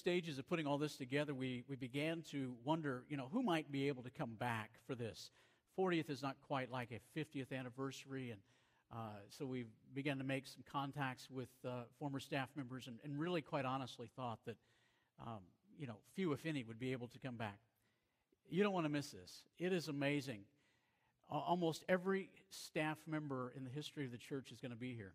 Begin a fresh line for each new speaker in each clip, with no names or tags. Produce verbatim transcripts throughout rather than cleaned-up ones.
stages of putting all this together, we, we began to wonder, you know, who might be able to come back for this. fortieth is not quite like a fiftieth anniversary, and uh, so we began to make some contacts with uh, former staff members and, and really, quite honestly, thought that, um, you know, few, if any, would be able to come back. You don't want to miss this. It is amazing. Uh, almost every staff member in the history of the church is going to be here.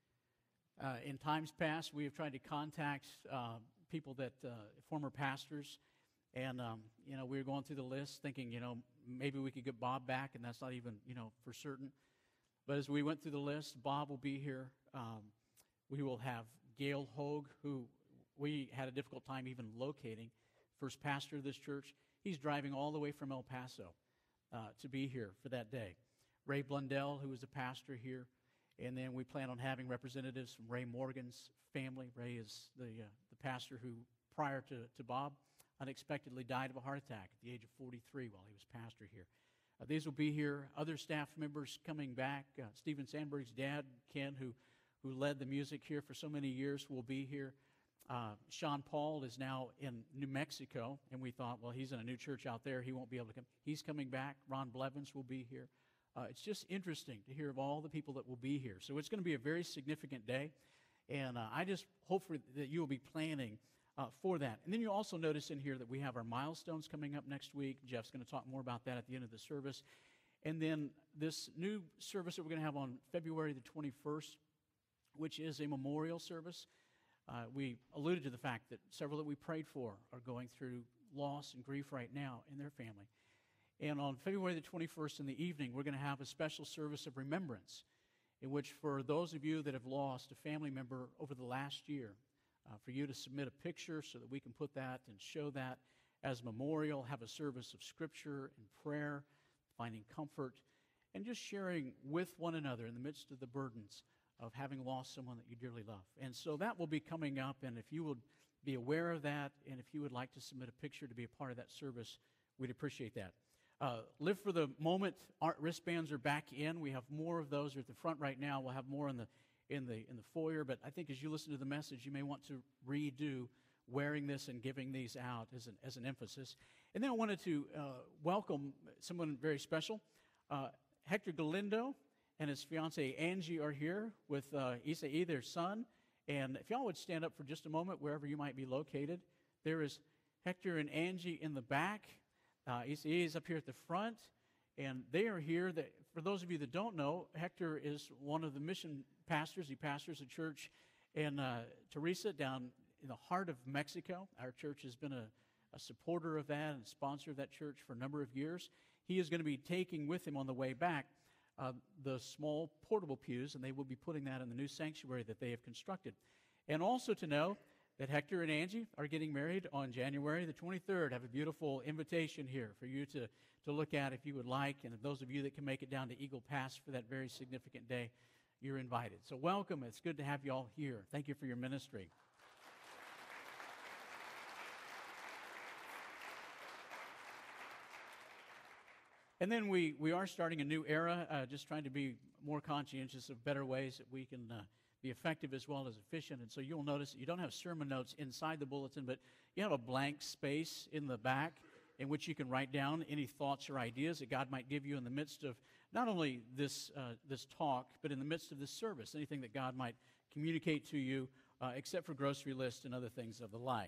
Uh, in times past, we have tried to contact uh, people that, uh, former pastors, and, um, you know, we were going through the list thinking, you know, maybe we could get Bob back, and that's not even, you know, for certain. But as we went through the list, Bob will be here. Um, we will have Gail Hogue, who we had a difficult time even locating, first pastor of this church. He's driving all the way from El Paso uh, to be here for that day. Ray Blundell, who is a pastor here. And then we plan on having representatives from Ray Morgan's family. Ray is the uh, the pastor who, prior to, to Bob, unexpectedly died of a heart attack at the age of forty-three while he was pastor here. Uh, these will be here. Other staff members coming back. Uh, Stephen Sandberg's dad, Ken, who, who led the music here for so many years, will be here. Uh, Sean Paul is now in New Mexico, and we thought, well, he's in a new church out there. He won't be able to come. He's coming back. Ron Blevins will be here. Uh, it's just interesting to hear of all the people that will be here. So it's going to be a very significant day, and uh, I just hope for, that you will be planning uh, for that. And then you also notice in here that we have our milestones coming up next week. Jeff's going to talk more about that at the end of the service. And then this new service that we're going to have on February the twenty-first, which is a memorial service. Uh, we alluded to the fact that several that we prayed for are going through loss and grief right now in their family. And on February the twenty-first in the evening, we're going to have a special service of remembrance in which, for those of you that have lost a family member over the last year, uh, for you to submit a picture so that we can put that and show that as a memorial, have a service of scripture and prayer, finding comfort, and just sharing with one another in the midst of the burdens of having lost someone that you dearly love. And so that will be coming up, and if you would be aware of that, and if you would like to submit a picture to be a part of that service, we'd appreciate that. Uh, live for the moment. Our wristbands are back in. We have more of those at the front right now. We'll have more in the in the in the foyer. But I think as you listen to the message, you may want to redo wearing this and giving these out as an as an emphasis. And then I wanted to uh, welcome someone very special. Uh, Hector Galindo and his fiancee Angie are here with uh, Isai, their son. And if y'all would stand up for just a moment, wherever you might be located, there is Hector and Angie in the back. Uh, Isai is up here at the front, and they are here. That, for those of you that don't know, Hector is one of the mission pastors. He pastors a church in uh, Teresa down in the heart of Mexico. Our church has been a, a supporter of that and sponsor of that church for a number of years. He is going to be taking with him on the way back uh, the small portable pews, and they will be putting that in the new sanctuary that they have constructed. And also to know that Hector and Angie are getting married on January the twenty-third. I have a beautiful invitation here for you to, to look at if you would like. And those of you that can make it down to Eagle Pass for that very significant day, you're invited. So welcome. It's good to have you all here. Thank you for your ministry. And then we, we are starting a new era, uh, just trying to be more conscientious of better ways that we can uh, be effective as well as efficient. And so you'll notice that you don't have sermon notes inside the bulletin, but you have a blank space in the back in which you can write down any thoughts or ideas that God might give you in the midst of not only this uh, this talk, but in the midst of this service, anything that God might communicate to you, uh, except for grocery lists and other things of the like.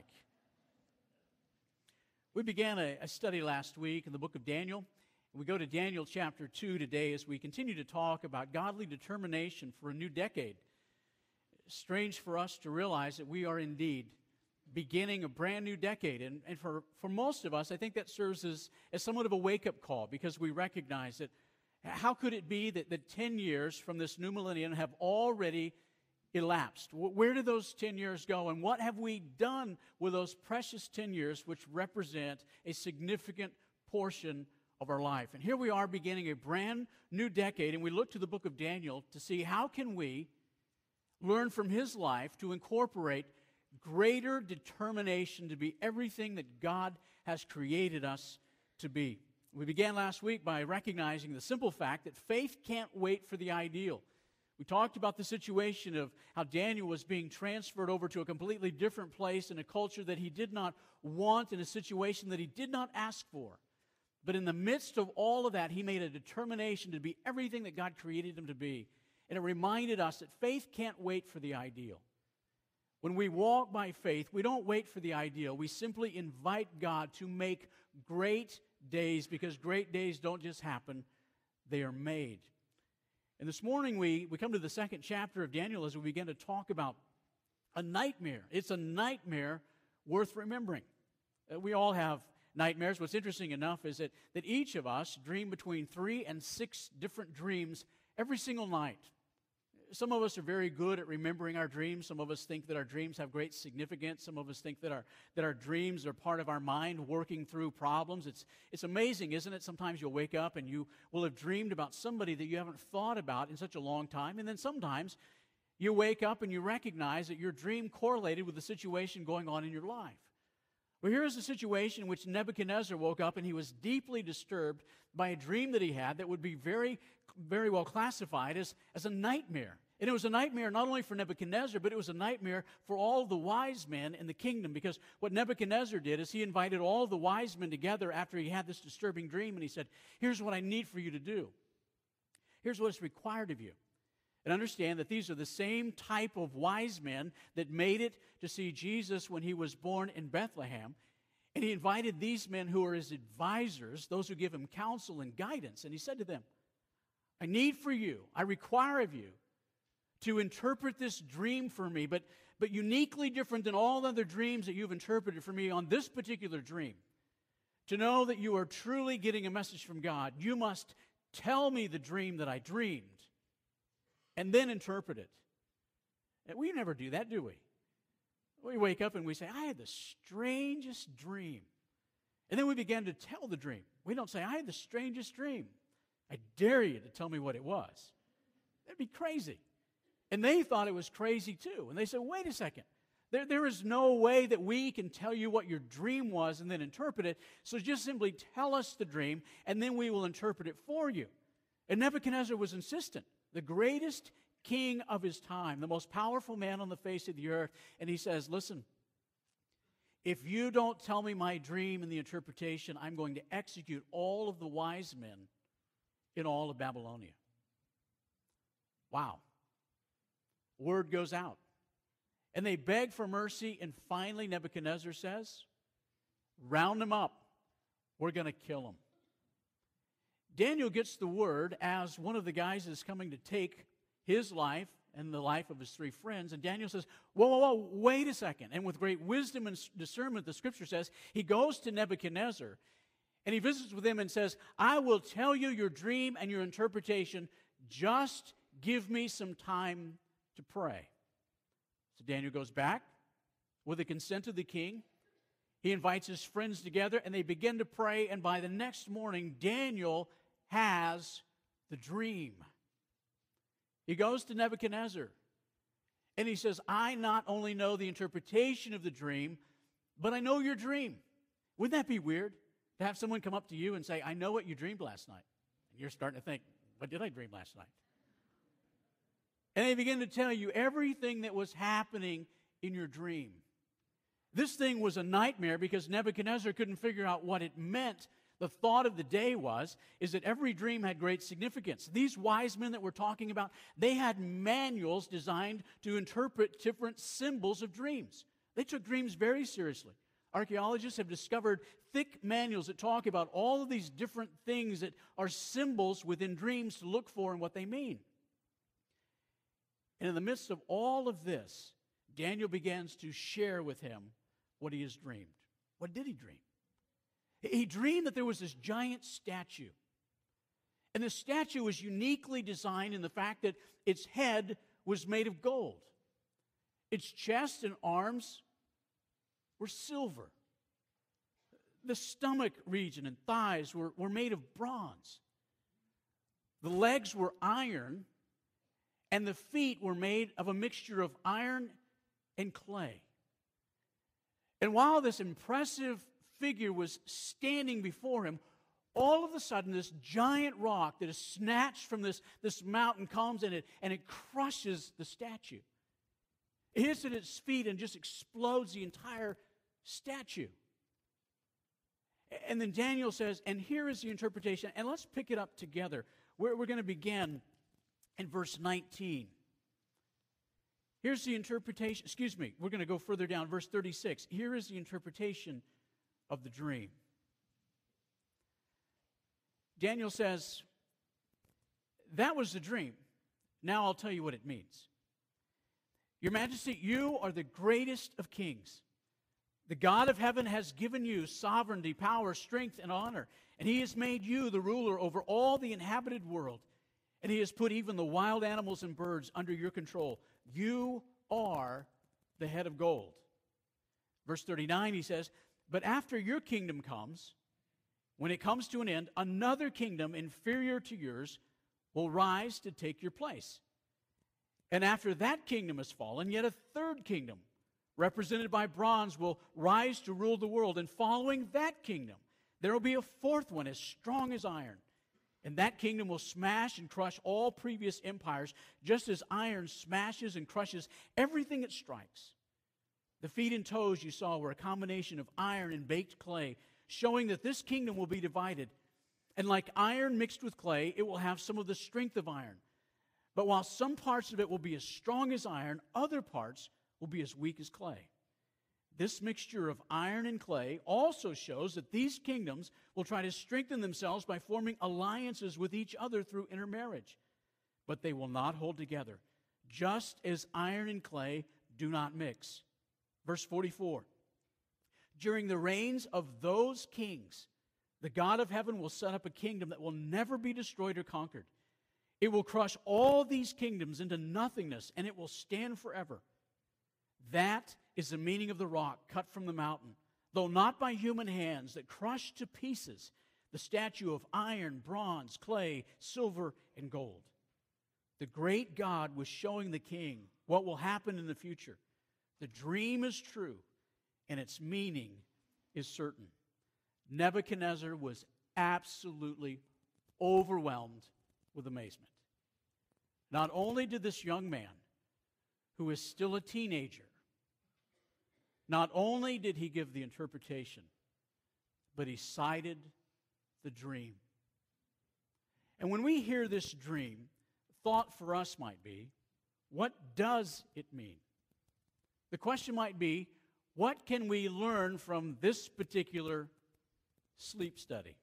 We began a, a study last week in the book of Daniel. We go to Daniel chapter two today as we continue to talk about godly determination for a new decade. Strange for us to realize that we are indeed beginning a brand new decade. And, and for, for most of us, I think that serves as, as somewhat of a wake-up call, because we recognize that how could it be that, that ten years from this new millennium have already elapsed? Where did those ten years go? And what have we done with those precious ten years, which represent a significant portion of our life? And here we are beginning a brand new decade, and we look to the book of Daniel to see how can we learn from his life to incorporate greater determination to be everything that God has created us to be. We began last week by recognizing the simple fact that faith can't wait for the ideal. We talked about the situation of how Daniel was being transferred over to a completely different place in a culture that he did not want, in a situation that he did not ask for. But in the midst of all of that, he made a determination to be everything that God created him to be. And it reminded us that faith can't wait for the ideal. When we walk by faith, we don't wait for the ideal. We simply invite God to make great days, because great days don't just happen, they are made. And this morning we, we come to the second chapter of Daniel as we begin to talk about a nightmare. It's a nightmare worth remembering. Uh, we all have nightmares. What's interesting enough is that, that each of us dream between three and six different dreams every single night. Some of us are very good at remembering our dreams. Some of us think that our dreams have great significance. Some of us think that our that our dreams are part of our mind working through problems. It's it's amazing, isn't it? Sometimes you'll wake up and you will have dreamed about somebody that you haven't thought about in such a long time. And then sometimes you wake up and you recognize that your dream correlated with the situation going on in your life. Well, here's a situation in which Nebuchadnezzar woke up and he was deeply disturbed by a dream that he had that would be very, very well classified as, as a nightmare. And it was a nightmare not only for Nebuchadnezzar, but it was a nightmare for all the wise men in the kingdom, because what Nebuchadnezzar did is he invited all the wise men together after he had this disturbing dream, and he said, here's what I need for you to do. Here's what's required of you. And understand that these are the same type of wise men that made it to see Jesus when he was born in Bethlehem. And he invited these men who are his advisors, those who give him counsel and guidance. And he said to them, I need for you, I require of you to interpret this dream for me, but, but uniquely different than all other dreams that you've interpreted for me on this particular dream. To know that you are truly getting a message from God, you must tell me the dream that I dreamed and then interpret it. And we never do that, do we? We wake up and we say, I had the strangest dream. And then we begin to tell the dream. We don't say, I had the strangest dream. I dare you to tell me what it was. That'd be crazy. And they thought it was crazy too. And they said, wait a second. There, there is no way that we can tell you what your dream was and then interpret it. So just simply tell us the dream, and then we will interpret it for you. And Nebuchadnezzar was insistent. The greatest king of his time, the most powerful man on the face of the earth. And he says, listen, if you don't tell me my dream and the interpretation, I'm going to execute all of the wise men in all of Babylonia. Wow. Word goes out. And they beg for mercy, and finally Nebuchadnezzar says, round them up. We're going to kill them. Daniel gets the word as one of the guys is coming to take his life and the life of his three friends. And Daniel says, whoa, whoa, whoa, wait a second. And with great wisdom and discernment, the scripture says, he goes to Nebuchadnezzar and he visits with him and says, I will tell you your dream and your interpretation. Just give me some time to pray. So Daniel goes back with the consent of the king. He invites his friends together and they begin to pray. And by the next morning, Daniel has the dream. He goes to Nebuchadnezzar and he says, I not only know the interpretation of the dream, but I know your dream. Wouldn't that be weird to have someone come up to you and say, I know what you dreamed last night? And you're starting to think, what did I dream last night? And they begin to tell you everything that was happening in your dream. This thing was a nightmare because Nebuchadnezzar couldn't figure out what it meant. The thought of the day was, is that every dream had great significance. These wise men that we're talking about, they had manuals designed to interpret different symbols of dreams. They took dreams very seriously. Archaeologists have discovered thick manuals that talk about all of these different things that are symbols within dreams to look for and what they mean. And in the midst of all of this, Daniel begins to share with him what he has dreamed. What did he dream? He dreamed that there was this giant statue. And the statue was uniquely designed in the fact that its head was made of gold. Its chest and arms were silver. The stomach region and thighs were, were made of bronze. The legs were iron, and the feet were made of a mixture of iron and clay. And while this impressive figure was standing before him, all of a sudden this giant rock that is snatched from this, this mountain comes and it, and it crushes the statue. It hits at its feet and just explodes the entire statue. And then Daniel says, and here is the interpretation, and let's pick it up together. We're, we're going to begin in verse nineteen. Here's the interpretation, excuse me, we're going to go further down, verse thirty-six. Here is the interpretation of the dream. Daniel says, that was the dream. Now I'll tell you what it means. Your Majesty, you are the greatest of kings. The God of heaven has given you sovereignty, power, strength, and honor. And He has made you the ruler over all the inhabited world. And He has put even the wild animals and birds under your control. You are the head of gold. Verse thirty-nine, he says, but after your kingdom comes, when it comes to an end, another kingdom inferior to yours will rise to take your place. And after that kingdom has fallen, yet a third kingdom, represented by bronze, will rise to rule the world. And following that kingdom, there will be a fourth one as strong as iron. And that kingdom will smash and crush all previous empires, just as iron smashes and crushes everything it strikes. The feet and toes you saw were a combination of iron and baked clay, showing that this kingdom will be divided. And like iron mixed with clay, it will have some of the strength of iron. But while some parts of it will be as strong as iron, other parts will be as weak as clay. This mixture of iron and clay also shows that these kingdoms will try to strengthen themselves by forming alliances with each other through intermarriage. But they will not hold together, just as iron and clay do not mix. Verse forty-four, during the reigns of those kings, the God of heaven will set up a kingdom that will never be destroyed or conquered. It will crush all these kingdoms into nothingness, and it will stand forever. That is the meaning of the rock cut from the mountain, though not by human hands, that crushed to pieces the statue of iron, bronze, clay, silver, and gold. The great God was showing the king what will happen in the future. The dream is true, and its meaning is certain. Nebuchadnezzar was absolutely overwhelmed with amazement. Not only did this young man, who is still a teenager, not only did he give the interpretation, but he cited the dream. And when we hear this dream, thought for us might be, what does it mean? The question might be, what can we learn from this particular sleep study?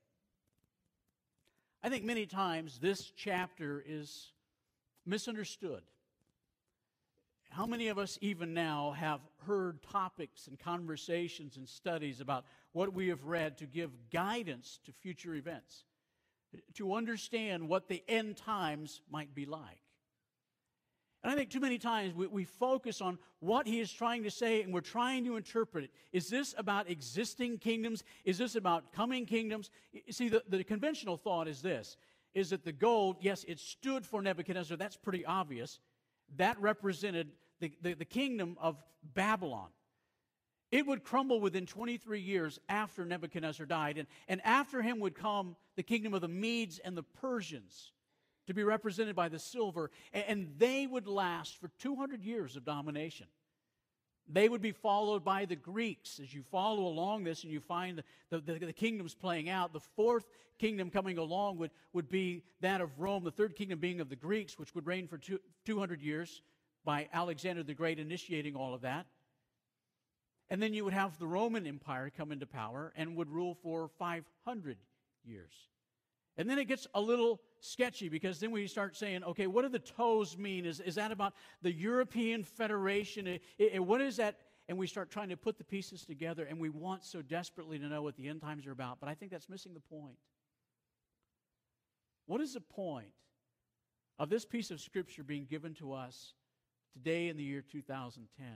I think many times this chapter is misunderstood. How many of us even now have heard topics and conversations and studies about what we have read to give guidance to future events, to understand what the end times might be like? And I think too many times we, we focus on what he is trying to say and we're trying to interpret it. Is this about existing kingdoms? Is this about coming kingdoms? You see, the, the conventional thought is this, is that the gold, yes, it stood for Nebuchadnezzar. That's pretty obvious. That represented the, the, the kingdom of Babylon. It would crumble within twenty-three years after Nebuchadnezzar died. And, and after him would come the kingdom of the Medes and the Persians, to be represented by the silver, and they would last for two hundred years of domination. They would be followed by the Greeks. As you follow along this and you find the, the, the kingdoms playing out, the fourth kingdom coming along would, would be that of Rome, the third kingdom being of the Greeks, which would reign for two, two hundred years by Alexander the Great initiating all of that. And then you would have the Roman Empire come into power and would rule for five hundred years. And then it gets a little sketchy, because then we start saying, okay, what do the toes mean? Is, is that about the European Federation? It, it, what is that? And we start trying to put the pieces together, and we want so desperately to know what the end times are about. But I think that's missing the point. What is the point of this piece of Scripture being given to us today in the year two thousand ten?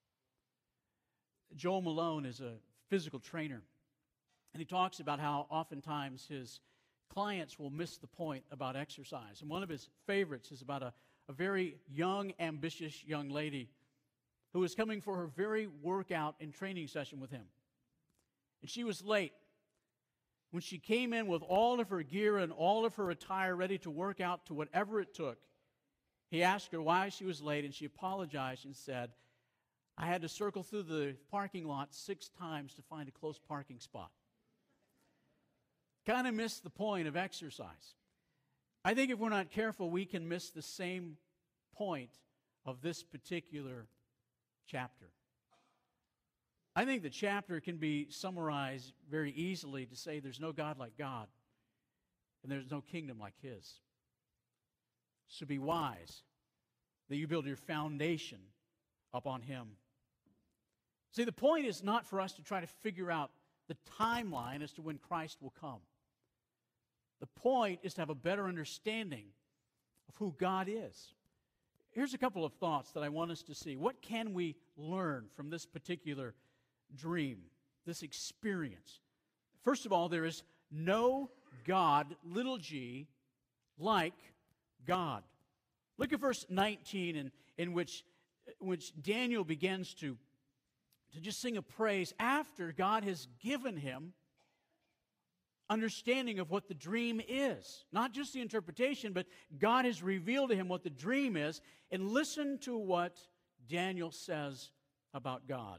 Joel Malone is a physical trainer, and he talks about how oftentimes his clients will miss the point about exercise. And one of his favorites is about a, a very young, ambitious young lady who was coming for her very workout and training session with him. And she was late. when she came in with all of her gear and all of her attire ready to work out to whatever it took, he asked her why she was late, and she apologized and said, I had to circle through the parking lot six times to find a close parking spot. Kind of missed the point of exercise. I think if we're not careful, we can miss the same point of this particular chapter. I think the chapter can be summarized very easily to say there's no God like God, and there's no kingdom like His. So be wise that you build your foundation upon Him. See, the point is not for us to try to figure out the timeline as to when Christ will come. The point is to have a better understanding of who God is. Here's a couple of thoughts that I want us to see. What can we learn from this particular dream, this experience? First of all, there is no God, little g, like God. Look at verse nineteen, in, in which, which Daniel begins to, to just sing a praise after God has given him understanding of what the dream is. Not just the interpretation, but God has revealed to him what the dream is. And listen to what Daniel says about God.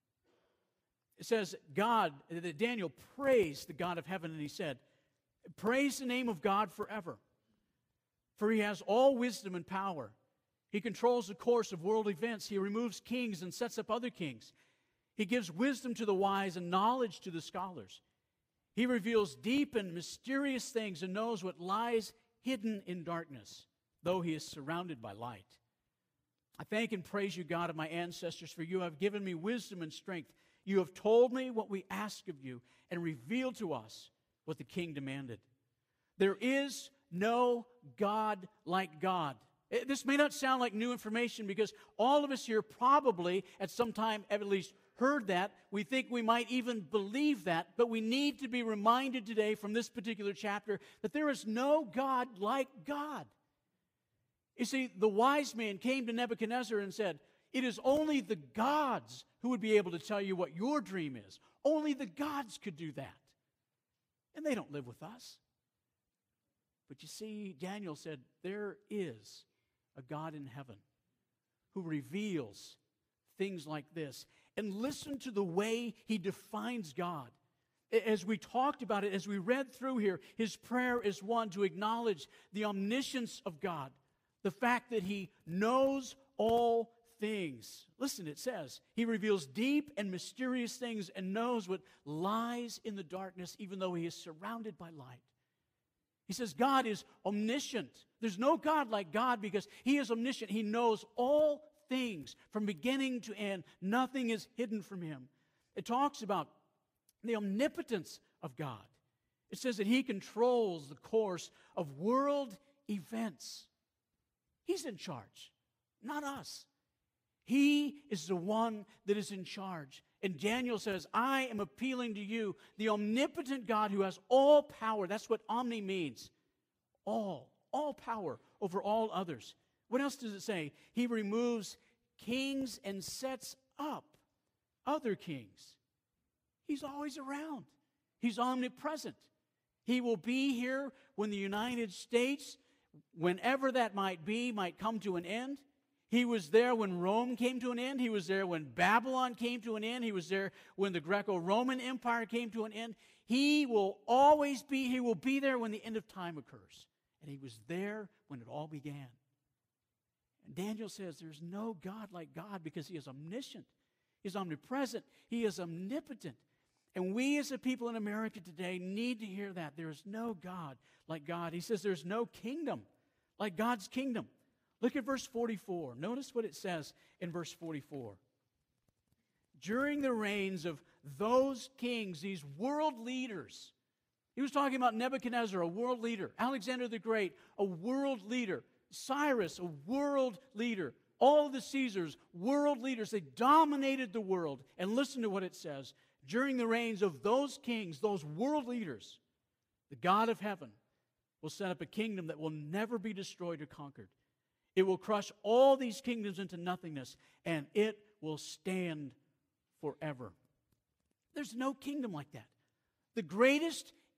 It says, God, that Daniel praised the God of heaven, and he said, praise the name of God forever, for He has all wisdom and power. He controls the course of world events. He removes kings and sets up other kings. He gives wisdom to the wise and knowledge to the scholars. He reveals deep and mysterious things and knows what lies hidden in darkness, though He is surrounded by light. I thank and praise You, God of my ancestors, for You have given me wisdom and strength. You have told me what we ask of You and revealed to us what the king demanded. There is no God like God. This may not sound like new information because all of us here probably at some time at least heard that. We think we might even believe that, but we need to be reminded today from this particular chapter that there is no God like God. You see, the wise man came to Nebuchadnezzar and said, it is only the gods who would be able to tell you what your dream is. Only the gods could do that. And they don't live with us. But you see, Daniel said, there is a God in heaven who reveals things like this. And listen to the way he defines God. As we talked about it, as we read through here, his prayer is one to acknowledge the omniscience of God, the fact that He knows all things. Listen, it says, He reveals deep and mysterious things and knows what lies in the darkness, even though He is surrounded by light. He says God is omniscient. There's no God like God because He is omniscient. He knows all things from beginning to end. Nothing is hidden from Him. It talks about the omnipotence of God. It says that He controls the course of world events. He's in charge, not us. He is the one that is in charge. And Daniel says, I am appealing to You, the omnipotent God who has all power. That's what omni means. All, all power over all others. What else does it say? He removes kings and sets up other kings. He's always around. He's omnipresent. He will be here when the United States, whenever that might be, might come to an end. He was there when Rome came to an end. He was there when Babylon came to an end. He was there when the Greco-Roman Empire came to an end. He will always be, He will be there when the end of time occurs. And He was there when it all began. And Daniel says there's no God like God because He is omniscient. He is omnipresent. He is omnipotent. And we as a people in America today need to hear that. There is no God like God. He says there's no kingdom like God's kingdom. Look at verse forty-four. Notice what it says in verse forty-four. During the reigns of those kings, these world leaders, he was talking about Nebuchadnezzar, a world leader, Alexander the Great, a world leader, Cyrus, a world leader, all of the Caesars, world leaders. They dominated the world. And listen to what it says. During the reigns of those kings, those world leaders, the God of heaven will set up a kingdom that will never be destroyed or conquered. It will crush all these kingdoms into nothingness, and it will stand forever. There's no kingdom like that. The greatest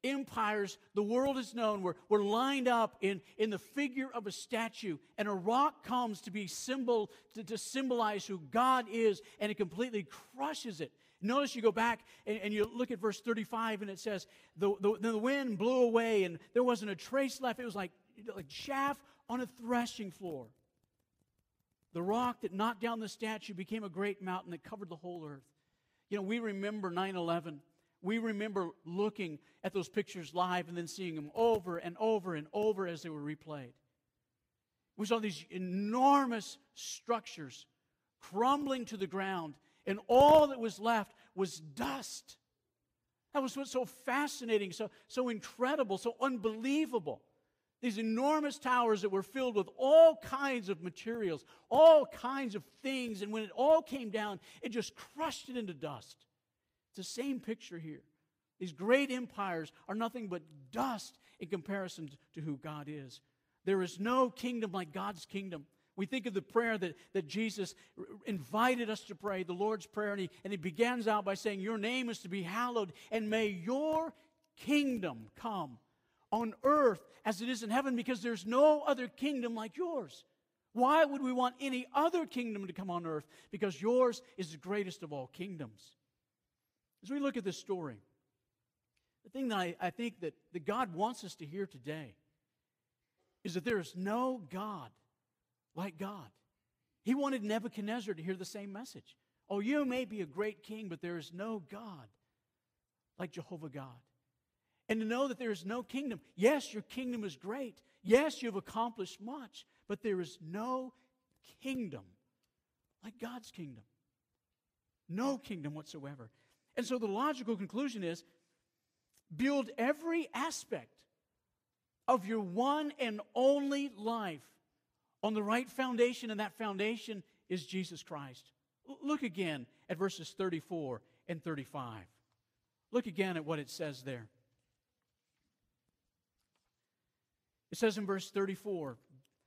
empires the world has known were, were lined up in, in the figure of a statue, and a rock comes to be symbol to, to symbolize who God is, and it completely crushes it. Notice you go back and, and you look at verse thirty-five, and it says, the, the, the wind blew away, and there wasn't a trace left. It was like, like chaff on a threshing floor. The rock that knocked down the statue became a great mountain that covered the whole earth. You know, we remember nine eleven. We remember looking at those pictures live and then seeing them over and over and over as they were replayed. We saw these enormous structures crumbling to the ground, and all that was left was dust. That was what's so fascinating, so, so incredible, so unbelievable. These enormous towers that were filled with all kinds of materials, all kinds of things, and when it all came down, it just crushed it into dust. It's the same picture here. These great empires are nothing but dust in comparison to who God is. There is no kingdom like God's kingdom. We think of the prayer that, that Jesus invited us to pray, the Lord's Prayer, and he, and he begins out by saying, your name is to be hallowed, and may your kingdom come on earth as it is in heaven, because there's no other kingdom like yours. Why would we want any other kingdom to come on earth? Because yours is the greatest of all kingdoms. As we look at this story, the thing that I, I think that, that God wants us to hear today is that there is no God like God. He wanted Nebuchadnezzar to hear the same message. Oh, you may be a great king, but there is no God like Jehovah God. And to know that there is no kingdom. Yes, your kingdom is great. Yes, you've accomplished much, but there is no kingdom like God's kingdom. No kingdom whatsoever. And so the logical conclusion is, build every aspect of your one and only life on the right foundation, and that foundation is Jesus Christ. L- look again at verses thirty-four and thirty-five. Look again at what it says there. It says in verse thirty-four,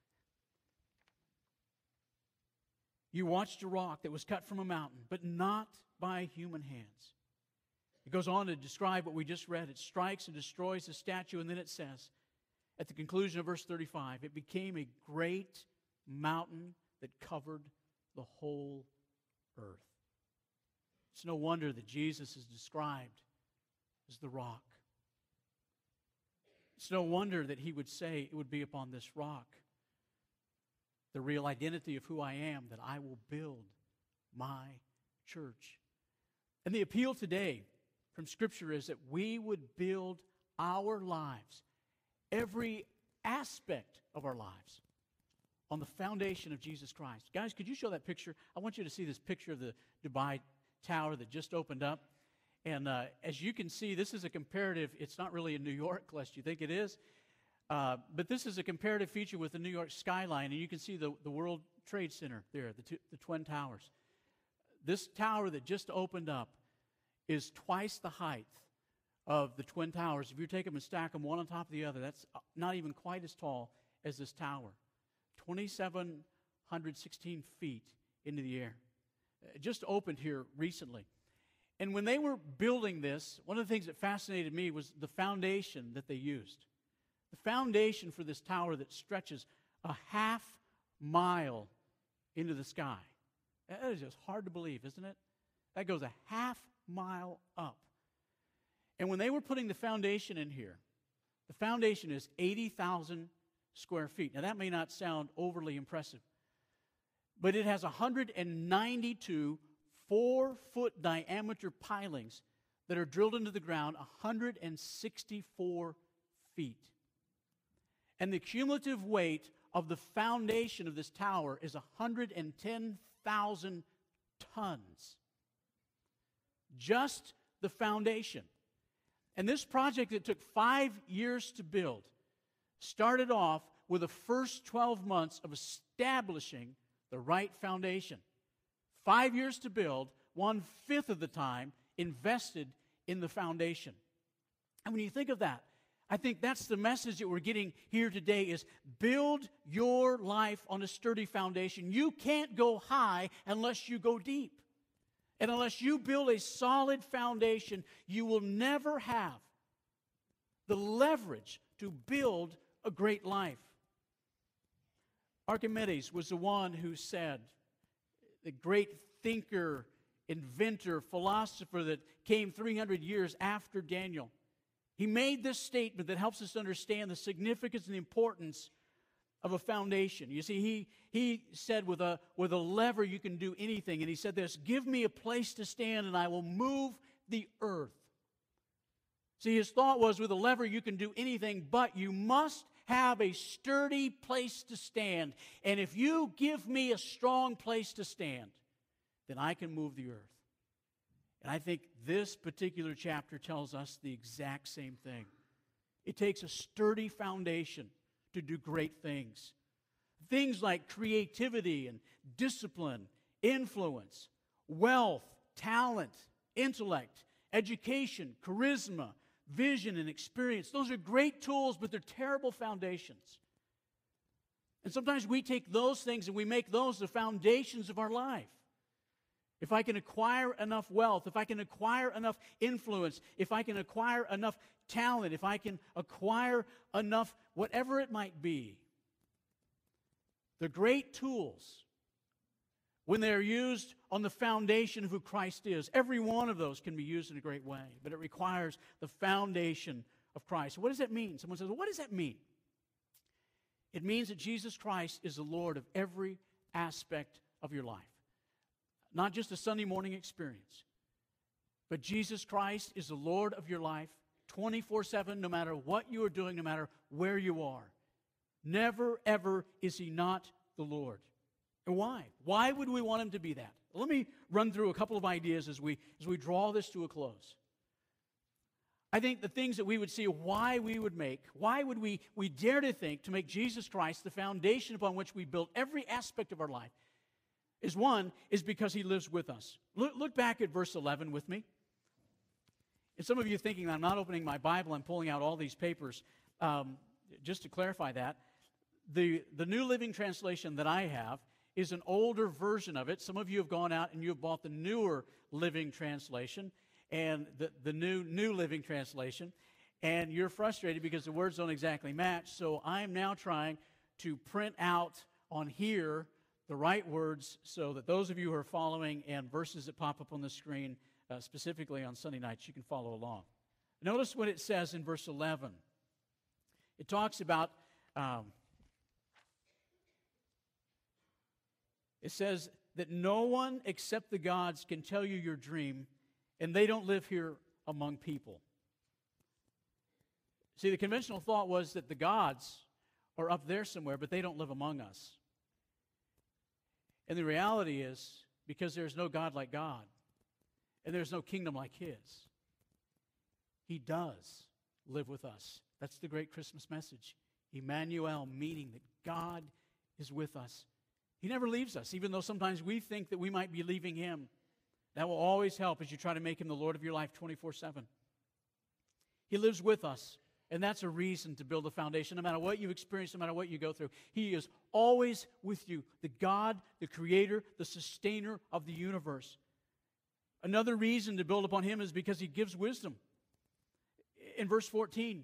you watched a rock that was cut from a mountain, but not by human hands. It goes on to describe what we just read. It strikes and destroys the statue, and then it says, at the conclusion of verse thirty-five, it became a great mountain that covered the whole earth. It's no wonder that Jesus is described as the rock. It's no wonder that he would say it would be upon this rock, the real identity of who I am, that I will build my church. And the appeal today from Scripture is that we would build our lives, every aspect of our lives, on the foundation of Jesus Christ. Guys, could you show that picture? I want you to see this picture of the Dubai Tower that just opened up. And uh, as you can see, this is a comparative. It's not really in New York, lest you think it is. Uh, but this is a comparative feature with the New York skyline. And you can see the, the World Trade Center there, the, two, the Twin Towers. This tower that just opened up is twice the height of the Twin Towers. If you take them and stack them one on top of the other, that's not even quite as tall as this tower. two thousand seven hundred sixteen feet into the air. It just opened here recently. And when they were building this, one of the things that fascinated me was the foundation that they used. The foundation for this tower that stretches a half mile into the sky. That is just hard to believe, isn't it? That goes a half mile up. And when they were putting the foundation in here, the foundation is eighty thousand square feet. Now that may not sound overly impressive, but it has one hundred ninety-two four-foot diameter pilings that are drilled into the ground one hundred sixty-four feet. And the cumulative weight of the foundation of this tower is one hundred ten thousand tons. Just the foundation. And this project that took five years to build started off with the first twelve months of establishing the right foundation. Five years to build, one-fifth of the time invested in the foundation. And when you think of that, I think that's the message that we're getting here today is build your life on a sturdy foundation. You can't go high unless you go deep. And unless you build a solid foundation, you will never have the leverage to build a great life. Archimedes was the one who said, the great thinker, inventor, philosopher that came three hundred years after Daniel. He made this statement that helps us understand the significance and the importance of a foundation. You see, he, he said with a, with a lever you can do anything. And he said this, give me a place to stand and I will move the earth. See, his thought was with a lever you can do anything, but you must have a sturdy place to stand. And if you give me a strong place to stand, then I can move the earth. And I think this particular chapter tells us the exact same thing. It takes a sturdy foundation to do great things. Things like creativity and discipline, influence, wealth, talent, intellect, education, charisma, vision, and experience. Those are great tools, but they're terrible foundations. And sometimes we take those things and we make those the foundations of our life. If I can acquire enough wealth, if I can acquire enough influence, if I can acquire enough talent, if I can acquire enough, whatever it might be, they're great tools when they're used on the foundation of who Christ is. Every one of those can be used in a great way, but it requires the foundation of Christ. What does that mean? Someone says, well, what does that mean? It means that Jesus Christ is the Lord of every aspect of your life. Not just a Sunday morning experience, but Jesus Christ is the Lord of your life twenty-four seven, no matter what you are doing, no matter where you are. Never, ever is He not the Lord. And why? Why would we want Him to be that? Let me run through a couple of ideas as we, as we draw this to a close. I think the things that we would see why we would make, why would we, we dare to think to make Jesus Christ the foundation upon which we build every aspect of our life, is one, is because He lives with us. Look, look back at verse eleven with me. And some of you thinking that I'm not opening my Bible, I'm pulling out all these papers. Um, just to clarify that, the, the New Living Translation that I have is an older version of it. Some of you have gone out and you have bought the newer Living Translation and the, the new New Living Translation, and you're frustrated because the words don't exactly match. So I'm now trying to print out on here the right words so that those of you who are following and verses that pop up on the screen, uh, specifically on Sunday nights, you can follow along. Notice what it says in verse eleven. It talks about, um, it says that no one except the gods can tell you your dream, and they don't live here among people. See, the conventional thought was that the gods are up there somewhere, but they don't live among us. And the reality is, because there's no God like God, and there's no kingdom like His, He does live with us. That's the great Christmas message. Emmanuel, meaning that God is with us. He never leaves us, even though sometimes we think that we might be leaving Him. That will always help as you try to make Him the Lord of your life twenty-four seven. He lives with us, and that's a reason to build a foundation. No matter what you experience, no matter what you go through, He is always with you. The God, the Creator, the Sustainer of the universe. Another reason to build upon Him is because He gives wisdom. In verse fourteen,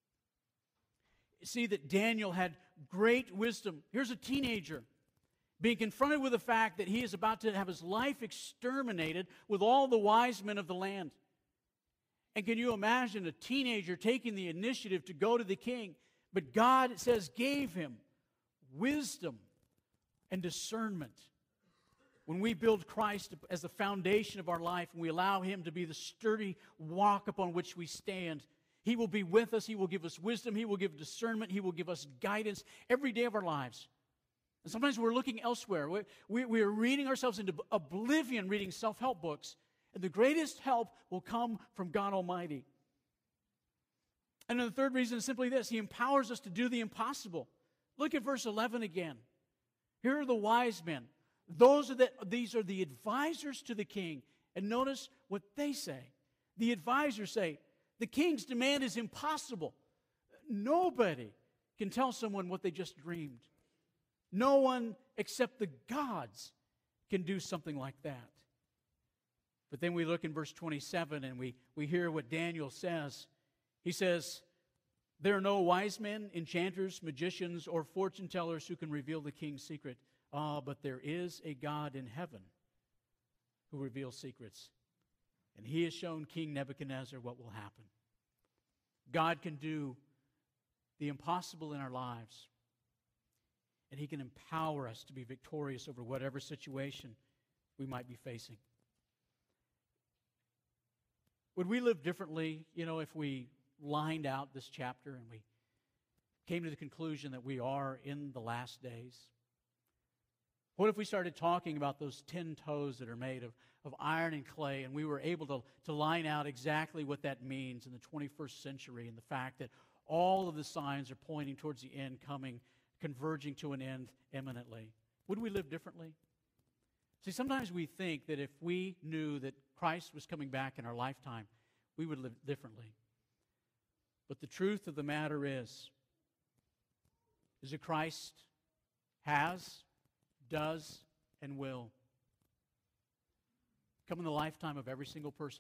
see that Daniel had great wisdom. Here's a teenager being confronted with the fact that he is about to have his life exterminated with all the wise men of the land. And can you imagine a teenager taking the initiative to go to the king? But God, it says, gave him wisdom and discernment. When we build Christ as the foundation of our life and we allow Him to be the sturdy rock upon which we stand, He will be with us. He will give us wisdom. He will give discernment. He will give us guidance every day of our lives. And sometimes we're looking elsewhere. We, we, we are reading ourselves into oblivion, reading self-help books. And the greatest help will come from God Almighty. And then the third reason is simply this. He empowers us to do the impossible. Look at verse eleven again. Here are the wise men. Those are the, these are the advisors to the king. And notice what they say. The advisors say, the king's demand is impossible. Nobody can tell someone what they just dreamed. No one except the gods can do something like that. But then we look in verse twenty-seven and we, we hear what Daniel says. He says, There are no wise men, enchanters, magicians, or fortune tellers who can reveal the king's secret. Ah, but there is a God in heaven who reveals secrets. And he has shown King Nebuchadnezzar what will happen. God can do the impossible in our lives. And he can empower us to be victorious over whatever situation we might be facing. Would we live differently, you know, if we lined out this chapter and we came to the conclusion that we are in the last days? What if we started talking about those ten toes that are made of, of iron and clay, and we were able to, to line out exactly what that means in the twenty-first century, and the fact that all of the signs are pointing towards the end coming, converging to an end imminently? Would we live differently? See, sometimes we think that if we knew that Christ was coming back in our lifetime, we would live differently. But the truth of the matter is, is that Christ has, does, and will come in the lifetime of every single person.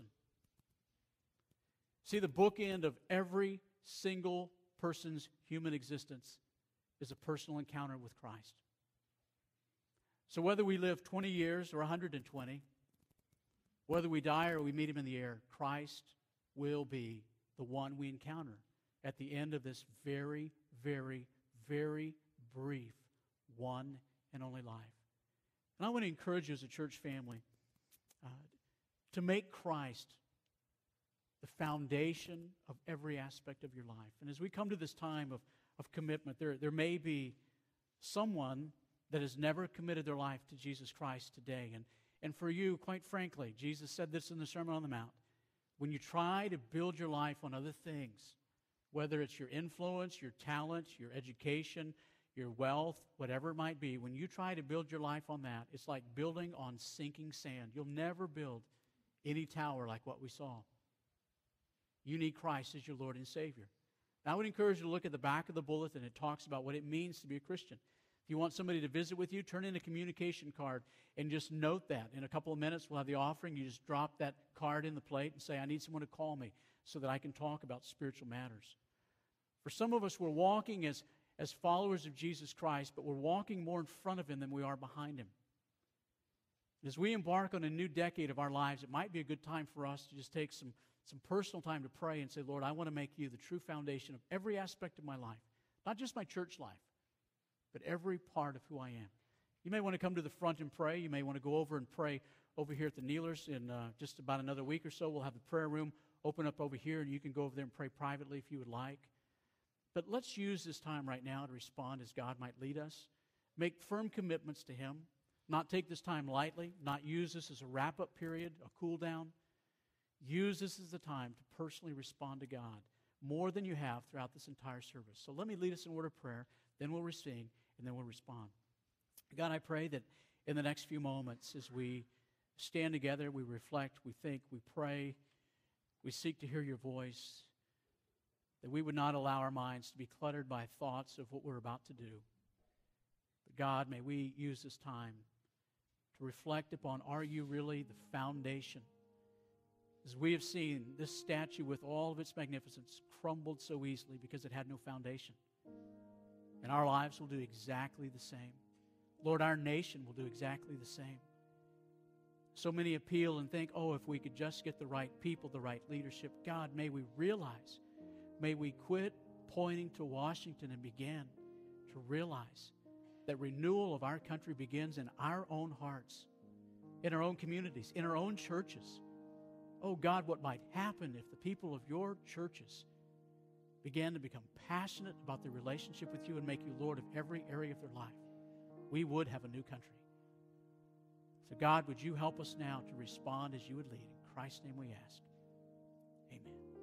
See, the bookend of every single person's human existence is a personal encounter with Christ. So whether we live twenty years or one hundred twenty, whether we die or we meet him in the air, Christ will be the one we encounter at the end of this very, very, very brief one and only life. And I want to encourage you as a church family uh, to make Christ the foundation of every aspect of your life. And as we come to this time of, of commitment, there, there may be someone that has never committed their life to Jesus Christ today. And, and for you, quite frankly, Jesus said this in the Sermon on the Mount, when you try to build your life on other things, whether it's your influence, your talent, your education, your wealth, whatever it might be, when you try to build your life on that, it's like building on sinking sand. You'll never build any tower like what we saw. You need Christ as your Lord and Savior. And I would encourage you to look at the back of the bulletin. It talks about what it means to be a Christian. If you want somebody to visit with you, turn in a communication card and just note that. In a couple of minutes, we'll have the offering. You just drop that card in the plate and say, I need someone to call me so that I can talk about spiritual matters. For some of us, we're walking as, as followers of Jesus Christ, but we're walking more in front of him than we are behind him. As we embark on a new decade of our lives, it might be a good time for us to just take some, some personal time to pray and say, Lord, I want to make you the true foundation of every aspect of my life, not just my church life, but every part of who I am. You may want to come to the front and pray. You may want to go over and pray over here at the Kneelers in uh, just about another week or so. We'll have the prayer room open up over here, and you can go over there and pray privately if you would like. But let's use this time right now to respond as God might lead us. Make firm commitments to him. Not take this time lightly. Not use this as a wrap-up period, a cool-down. Use this as the time to personally respond to God more than you have throughout this entire service. So let me lead us in a word of prayer. Then we'll sing, and then we'll respond. God, I pray that in the next few moments, as we stand together, we reflect, we think, we pray, we seek to hear your voice, that we would not allow our minds to be cluttered by thoughts of what we're about to do. But God, may we use this time to reflect upon, are you really the foundation? As we have seen, this statue with all of its magnificence crumbled so easily because it had no foundation. And our lives will do exactly the same. Lord, our nation will do exactly the same. So many appeal and think, oh, if we could just get the right people, the right leadership. God, may we realize, may we quit pointing to Washington and begin to realize that renewal of our country begins in our own hearts, in our own communities, in our own churches. Oh, God, what might happen if the people of your churches began to become passionate about their relationship with you and make you Lord of every area of their life? We would have a new country. So God, would you help us now to respond as you would lead? In Christ's name we ask. Amen.